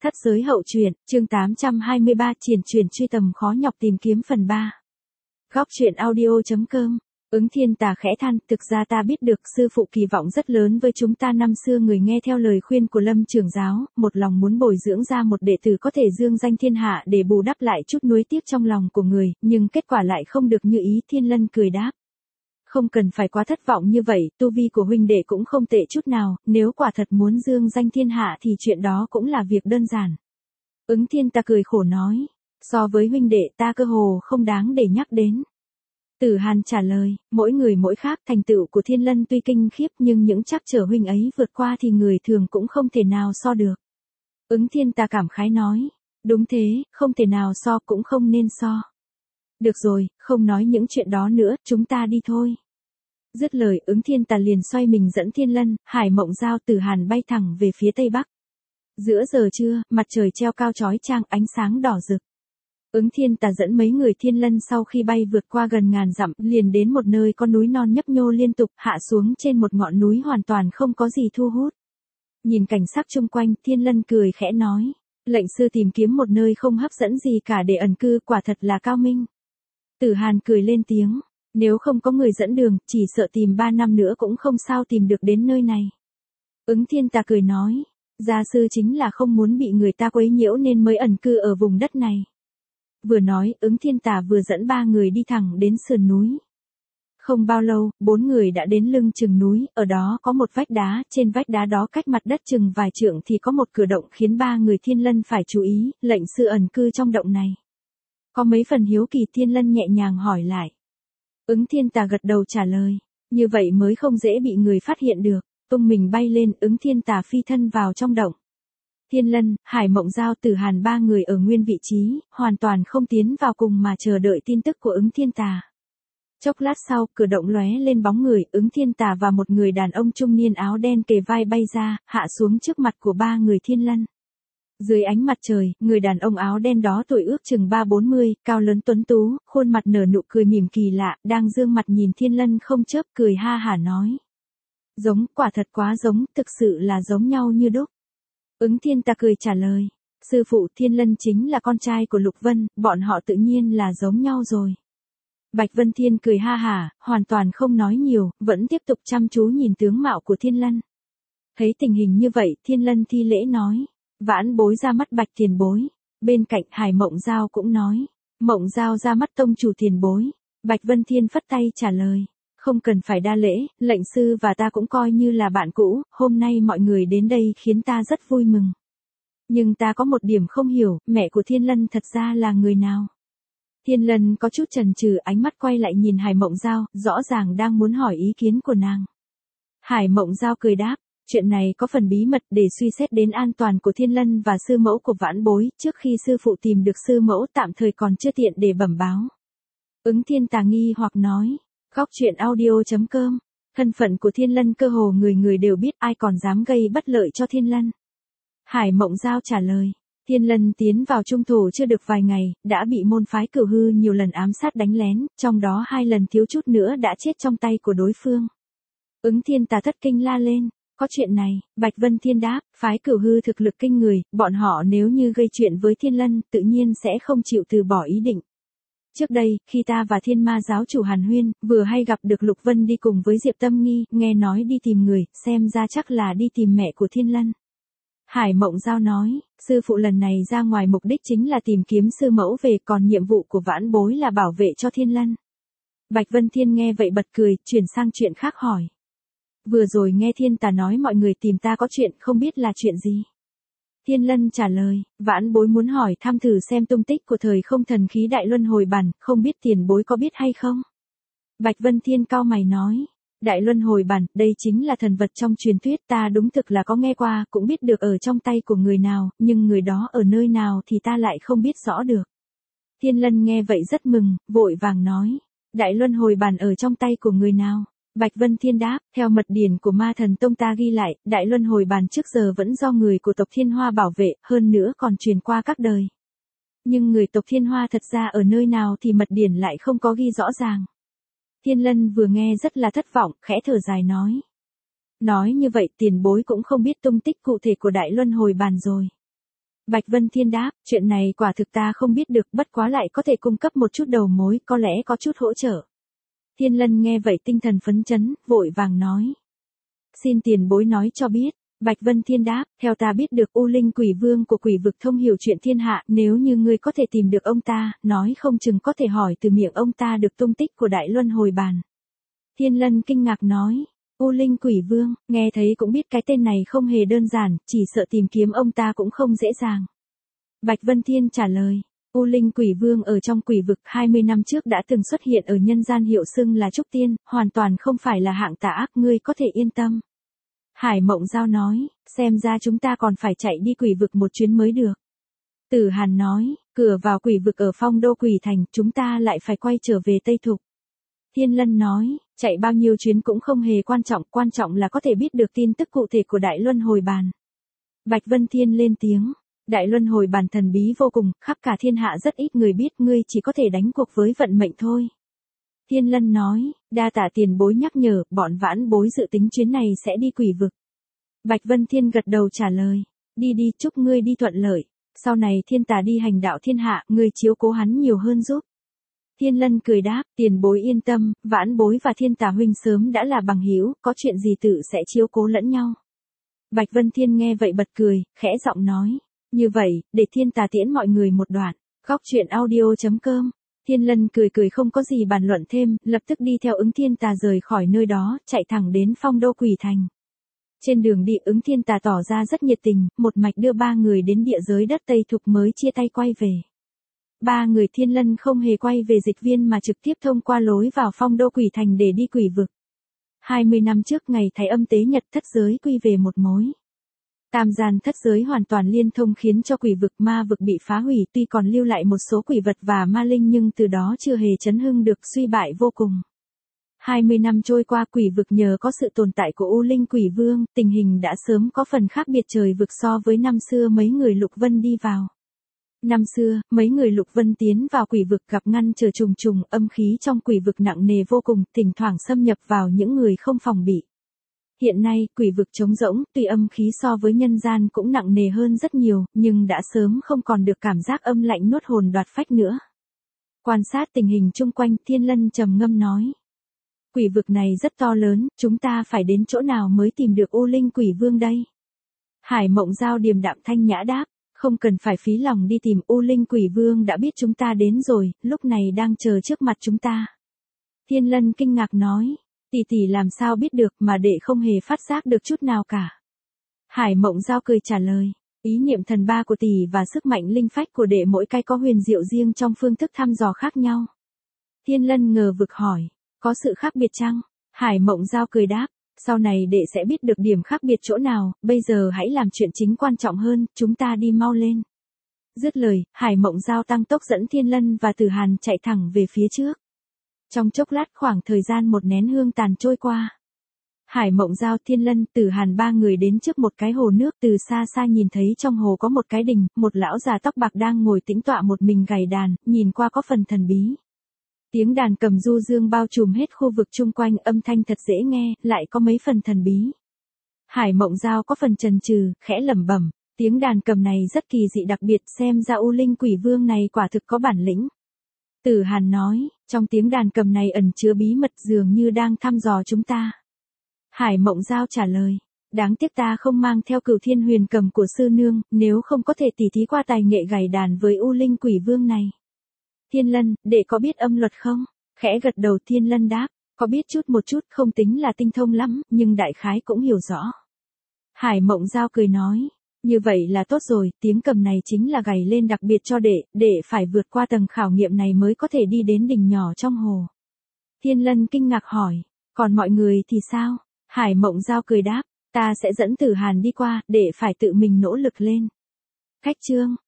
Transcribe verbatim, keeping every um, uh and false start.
Thất giới hậu truyện, chương tám trăm hai mươi ba triển truyền truy tầm khó nhọc tìm kiếm phần ba. Góc truyện audio.com. Ứng Thiên Tà khẽ than, thực ra ta biết được sư phụ kỳ vọng rất lớn với chúng ta năm xưa người nghe theo lời khuyên của Lâm trưởng giáo, một lòng muốn bồi dưỡng ra một đệ tử có thể dương danh thiên hạ để bù đắp lại chút nuối tiếc trong lòng của người, nhưng kết quả lại không được như ý. Thiên Lân cười đáp. Không cần phải quá thất vọng như vậy, tu vi của huynh đệ cũng không tệ chút nào, nếu quả thật muốn dương danh thiên hạ thì chuyện đó cũng là việc đơn giản. Ứng Thiên Tà cười khổ nói, so với huynh đệ ta cơ hồ không đáng để nhắc đến. Tử Hàn trả lời, mỗi người mỗi khác, thành tựu của Thiên Lân tuy kinh khiếp nhưng những trắc trở huynh ấy vượt qua thì người thường cũng không thể nào so được. Ứng Thiên Tà cảm khái nói, đúng thế, không thể nào so cũng không nên so. Được rồi, không nói những chuyện đó nữa, chúng ta đi thôi. Dứt lời, Ứng Thiên Tà liền xoay mình dẫn Thiên Lân, Hải Mộng Giao, Tử Hàn bay thẳng về phía tây bắc. Giữa giờ trưa, mặt trời treo cao chói chang, ánh sáng đỏ rực. Ứng Thiên Tà dẫn mấy người Thiên Lân sau khi bay vượt qua gần ngàn dặm, liền đến một nơi có núi non nhấp nhô liên tục, hạ xuống trên một ngọn núi hoàn toàn không có gì thu hút. Nhìn cảnh sắc chung quanh, Thiên Lân cười khẽ nói, lệnh sư tìm kiếm một nơi không hấp dẫn gì cả để ẩn cư, quả thật là cao minh. Tử Hàn cười lên tiếng, nếu không có người dẫn đường, chỉ sợ tìm ba năm nữa cũng không sao tìm được đến nơi này. Ứng Thiên Tà cười nói, gia sư chính là không muốn bị người ta quấy nhiễu nên mới ẩn cư ở vùng đất này. Vừa nói, Ứng Thiên Tà vừa dẫn ba người đi thẳng đến sườn núi. Không bao lâu, bốn người đã đến lưng chừng núi, ở đó có một vách đá, trên vách đá đó cách mặt đất chừng vài trượng thì có một cửa động khiến ba người Thiên Lân phải chú ý, lệnh sư ẩn cư trong động này. Có mấy phần hiếu kỳ. Thiên Lân nhẹ nhàng hỏi lại. Ứng Thiên Tà gật đầu trả lời, như vậy mới không dễ bị người phát hiện được. Tung mình bay lên, Ứng Thiên Tà phi thân vào trong động. Thiên Lân, Hải Mộng Giao, Tử Hàn ba người ở nguyên vị trí, hoàn toàn không tiến vào cùng mà chờ đợi tin tức của Ứng Thiên Tà. Chốc lát sau, cửa động lóe lên bóng người, Ứng Thiên Tà và một người đàn ông trung niên áo đen kề vai bay ra, hạ xuống trước mặt của ba người Thiên Lân. Dưới ánh mặt trời, người đàn ông áo đen đó tuổi ước chừng ba bốn mươi, cao lớn tuấn tú, khuôn mặt nở nụ cười mỉm kỳ lạ, đang dương mặt nhìn Thiên Lân không chớp, cười ha hả nói. Giống, quả thật quá giống, thực sự là giống nhau như đúc. Ứng Thiên Tà cười trả lời, sư phụ Thiên Lân chính là con trai của Lục Vân, bọn họ tự nhiên là giống nhau rồi. Bạch Vân Thiên cười ha hả, hoàn toàn không nói nhiều, vẫn tiếp tục chăm chú nhìn tướng mạo của Thiên Lân. Thấy tình hình như vậy, Thiên Lân thi lễ nói, vãn bối ra mắt Bạch tiền bối. Bên cạnh Hải Mộng Giao cũng nói, Mộng Giao ra mắt tông chủ tiền bối. Bạch Vân Thiên phất tay trả lời, không cần phải đa lễ, lệnh sư và ta cũng coi như là bạn cũ, hôm nay mọi người đến đây khiến ta rất vui mừng. Nhưng ta có một điểm không hiểu, mẹ của Thiên Lân thật ra là người nào? Thiên Lân có chút chần chừ, ánh mắt quay lại nhìn Hải Mộng Giao, rõ ràng đang muốn hỏi ý kiến của nàng. Hải Mộng Giao cười đáp, chuyện này có phần bí mật, để suy xét đến an toàn của Thiên Lân và sư mẫu của vãn bối, trước khi sư phụ tìm được sư mẫu tạm thời còn chưa tiện để bẩm báo. Ứng Thiên Tà nghi hoặc nói, góc truyện audio.com, thân phận của Thiên Lân cơ hồ người người đều biết, ai còn dám gây bất lợi cho Thiên Lân. Hải Mộng Giao trả lời, Thiên Lân tiến vào trung thổ chưa được vài ngày, đã bị môn phái Cửu Hư nhiều lần ám sát đánh lén, trong đó hai lần thiếu chút nữa đã chết trong tay của đối phương. Ứng Thiên Tà thất kinh la lên, có chuyện này? Bạch Vân Thiên đáp, phái Cửu Hư thực lực kinh người, bọn họ nếu như gây chuyện với Thiên Lân, tự nhiên sẽ không chịu từ bỏ ý định. Trước đây, khi ta và Thiên Ma giáo chủ Hàn Huyên, vừa hay gặp được Lục Vân đi cùng với Diệp Tâm Nghi, nghe nói đi tìm người, xem ra chắc là đi tìm mẹ của Thiên Lân. Hải Mộng Giao nói, sư phụ lần này ra ngoài mục đích chính là tìm kiếm sư mẫu về, còn nhiệm vụ của vãn bối là bảo vệ cho Thiên Lân. Bạch Vân Thiên nghe vậy bật cười, chuyển sang chuyện khác hỏi. Vừa rồi nghe Thiên Tà nói mọi người tìm ta có chuyện, không biết là chuyện gì? Thiên Lân trả lời, vãn bối muốn hỏi thăm thử xem tung tích của thời không thần khí Đại Luân Hồi Bản, không biết tiền bối có biết hay không? Bạch Vân Thiên cau mày nói, Đại Luân Hồi Bản, đây chính là thần vật trong truyền thuyết, ta đúng thực là có nghe qua, cũng biết được ở trong tay của người nào, nhưng người đó ở nơi nào thì ta lại không biết rõ được. Thiên Lân nghe vậy rất mừng, vội vàng nói, Đại Luân Hồi Bản ở trong tay của người nào? Bạch Vân Thiên đáp, theo mật điển của Ma Thần Tông ta ghi lại, Đại Luân Hồi Bản trước giờ vẫn do người của tộc Thiên Hoa bảo vệ, hơn nữa còn truyền qua các đời. Nhưng người tộc Thiên Hoa thật ra ở nơi nào thì mật điển lại không có ghi rõ ràng. Thiên Lân vừa nghe rất là thất vọng, khẽ thở dài nói. Nói như vậy tiền bối cũng không biết tung tích cụ thể của Đại Luân Hồi Bản rồi. Bạch Vân Thiên đáp, chuyện này quả thực ta không biết được, bất quá lại có thể cung cấp một chút đầu mối, có lẽ có chút hỗ trợ. Thiên Lân nghe vậy tinh thần phấn chấn, vội vàng nói. Xin tiền bối nói cho biết. Bạch Vân Thiên đáp, theo ta biết được U Linh Quỷ Vương của quỷ vực thông hiểu chuyện thiên hạ, nếu như ngươi có thể tìm được ông ta, nói không chừng có thể hỏi từ miệng ông ta được tung tích của Đại Luân Hồi Bàn. Thiên Lân kinh ngạc nói, U Linh Quỷ Vương, nghe thấy cũng biết cái tên này không hề đơn giản, chỉ sợ tìm kiếm ông ta cũng không dễ dàng. Bạch Vân Thiên trả lời, U Linh Quỷ Vương ở trong quỷ vực hai mươi năm trước đã từng xuất hiện ở nhân gian hiệu xưng là Trúc Tiên, hoàn toàn không phải là hạng tà ác, ngươi có thể yên tâm. Hải Mộng Giao nói, xem ra chúng ta còn phải chạy đi quỷ vực một chuyến mới được. Tử Hàn nói, cửa vào quỷ vực ở Phong Đô Quỷ Thành, chúng ta lại phải quay trở về Tây Thục. Thiên Lân nói, chạy bao nhiêu chuyến cũng không hề quan trọng, quan trọng là có thể biết được tin tức cụ thể của Đại Luân Hồi Bàn. Bạch Vân Thiên lên tiếng, Đại Luân Hồi Bàn thần bí vô cùng, khắp cả thiên hạ rất ít người biết, ngươi chỉ có thể đánh cuộc với vận mệnh thôi. Thiên Lân nói, đa tạ tiền bối nhắc nhở, bọn vãn bối dự tính chuyến này sẽ đi quỷ vực. Bạch Vân Thiên gật đầu trả lời, đi đi, chúc ngươi đi thuận lợi, sau này thiên tà đi hành đạo thiên hạ, ngươi chiếu cố hắn nhiều hơn giúp. Thiên Lân cười đáp, tiền bối yên tâm, vãn bối và thiên tà huynh sớm đã là bằng hữu, có chuyện gì tự sẽ chiếu cố lẫn nhau. Bạch Vân Thiên nghe vậy bật cười, khẽ giọng nói, như vậy, để thiên tà tiễn mọi người một đoạn. Góc truyện audio chấm com. Thiên Lân cười cười không có gì bàn luận thêm, lập tức đi theo Ứng Thiên Tà rời khỏi nơi đó, chạy thẳng đến Phong Đô Quỷ Thành. Trên đường đi Ứng Thiên Tà tỏ ra rất nhiệt tình, một mạch đưa ba người đến địa giới đất Tây Thục mới chia tay quay về. Ba người Thiên Lân không hề quay về dịch viên mà trực tiếp thông qua lối vào Phong Đô Quỷ Thành để đi quỷ vực. hai mươi năm trước ngày Thái Âm Tế Nhật, thất giới quy về một mối. Tam gian thất giới hoàn toàn liên thông khiến cho quỷ vực ma vực bị phá hủy, tuy còn lưu lại một số quỷ vật và ma linh nhưng từ đó chưa hề chấn hưng được, suy bại vô cùng. hai mươi năm trôi qua, quỷ vực nhờ có sự tồn tại của U Linh Quỷ Vương, tình hình đã sớm có phần khác biệt trời vực so với năm xưa mấy người Lục Vân đi vào. Năm xưa, mấy người Lục Vân tiến vào quỷ vực gặp ngăn trở trùng trùng, âm khí trong quỷ vực nặng nề vô cùng, thỉnh thoảng xâm nhập vào những người không phòng bị. Hiện nay, quỷ vực trống rỗng, tuy âm khí so với nhân gian cũng nặng nề hơn rất nhiều, nhưng đã sớm không còn được cảm giác âm lạnh nuốt hồn đoạt phách nữa. Quan sát tình hình chung quanh, Thiên Lân trầm ngâm nói. Quỷ vực này rất to lớn, chúng ta phải đến chỗ nào mới tìm được U Linh Quỷ Vương đây? Hải Mộng Giao điềm đạm thanh nhã đáp, không cần phải phí lòng đi tìm, U Linh Quỷ Vương đã biết chúng ta đến rồi, lúc này đang chờ trước mặt chúng ta. Thiên Lân kinh ngạc nói. Tỷ tỷ làm sao biết được mà đệ không hề phát giác được chút nào cả. Hải Mộng Giao cười trả lời, ý niệm thần ba của tỷ và sức mạnh linh phách của đệ mỗi cái có huyền diệu riêng trong phương thức thăm dò khác nhau. Thiên Lân ngờ vực hỏi, có sự khác biệt chăng? Hải Mộng Giao cười đáp, sau này đệ sẽ biết được điểm khác biệt chỗ nào, bây giờ hãy làm chuyện chính quan trọng hơn, chúng ta đi mau lên. Dứt lời, Hải Mộng Giao tăng tốc dẫn Thiên Lân và Tử Hàn chạy thẳng về phía trước. Trong chốc lát khoảng thời gian một nén hương tàn trôi qua. Hải Mộng Giao, Thiên Lân, Tử Hàn ba người đến trước một cái hồ nước, từ xa xa nhìn thấy trong hồ có một cái đình, một lão già tóc bạc đang ngồi tĩnh tọa một mình gảy đàn, nhìn qua có phần thần bí. Tiếng đàn cầm du dương bao trùm hết khu vực chung quanh, âm thanh thật dễ nghe, lại có mấy phần thần bí. Hải Mộng Giao có phần chần chừ, khẽ lẩm bẩm, tiếng đàn cầm này rất kỳ dị đặc biệt, xem ra U Linh Quỷ Vương này quả thực có bản lĩnh. Tử Hàn nói, trong tiếng đàn cầm này ẩn chứa bí mật dường như đang thăm dò chúng ta. Hải Mộng Giao trả lời, đáng tiếc ta không mang theo Cửu Thiên Huyền cầm của sư nương, nếu không có thể tỉ thí qua tài nghệ gảy đàn với U Linh Quỷ Vương này. Thiên Lân, đệ có biết âm luật không? Khẽ gật đầu Thiên Lân đáp, có biết chút một chút, không tính là tinh thông lắm, nhưng đại khái cũng hiểu rõ. Hải Mộng Giao cười nói, như vậy là tốt rồi, tiếng cầm này chính là gảy lên đặc biệt cho đệ, đệ phải vượt qua tầng khảo nghiệm này mới có thể đi đến đỉnh nhỏ trong hồ. Thiên Lân kinh ngạc hỏi, còn mọi người thì sao? Hải Mộng Giao cười đáp, ta sẽ dẫn Tử Hàn đi qua, đệ phải tự mình nỗ lực lên. Khách chương